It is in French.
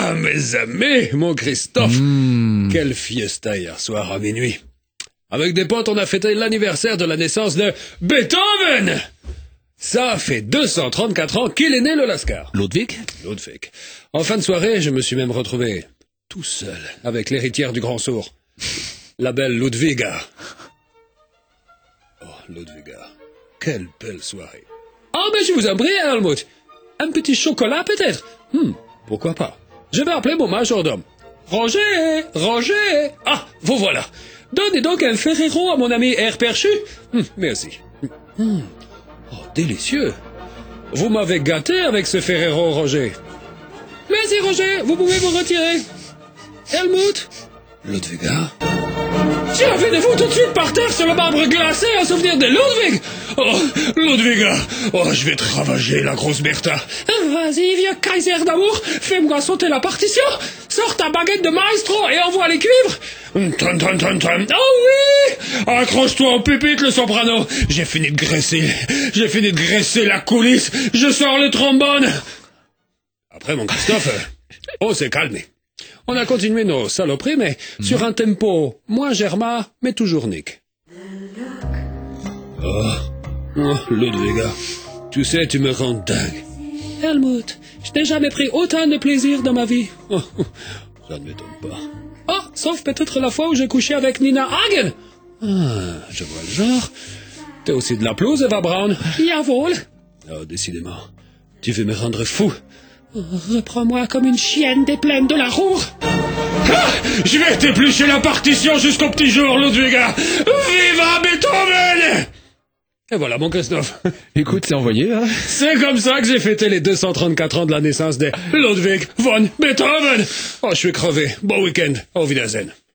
Ah, mes amis, mon Christophe, quelle fiesta hier soir à minuit. Avec des potes, on a fêté l'anniversaire de la naissance de Beethoven. Ça fait 234 ans qu'il est né, le Lascar. Ludwig. En fin de soirée, je me suis même retrouvé tout seul avec l'héritière du grand sourd, la belle Ludwiga. Oh, Ludwiga, quelle belle soirée. Ah, mais je vous en prie, Helmut. Un petit chocolat, peut-être? Pourquoi pas. Je vais appeler mon majordome. Roger! Ah, vous voilà. Donnez donc un Ferrero à mon ami Air Perchu. Merci. Oh, délicieux. Vous m'avez gâté avec ce Ferrero, Roger. Merci, Roger. Vous pouvez vous retirer. Helmut? Ludwiga? Tiens, venez-vous tout de suite par terre sur le marbre glacé en souvenir de Ludwig. Oh, Ludwiga. Oh, je vais te ravager, la grosse Bertha. Vas-y, vieux Kaiser d'amour. Fais-moi sauter la partition. Sors ta baguette de maestro et envoie les cuivres. Oh oui! Accroche-toi au pupitre, le soprano. J'ai fini de graisser la coulisse. Je sors le trombone. Après, mon Christophe, on s'est calmé. On a continué nos saloperies, mais sur un tempo moins Germain, mais toujours Nick. Oh, Ludwiga, tu sais, tu me rends dingue. Helmut, je n'ai jamais pris autant de plaisir dans ma vie. Oh, ça ne m'étonne pas. Oh, sauf peut-être la fois où j'ai couché avec Nina Hagen. Ah, je vois le genre. T'es aussi de la pelouse, Eva Braun. Jawohl. Oh, décidément, tu veux me rendre fou. Oh, reprends-moi comme une chienne des plaines de la Roure. Ah, je vais t'éplucher la partition jusqu'au petit jour, Ludwiga. Viva Beethoven! Et voilà, mon Christophe. Écoute, c'est envoyé, hein. C'est comme ça que j'ai fêté les 234 ans de la naissance de Ludwig von Beethoven. Oh, je suis crevé. Bon week-end. Au Wiedersehen.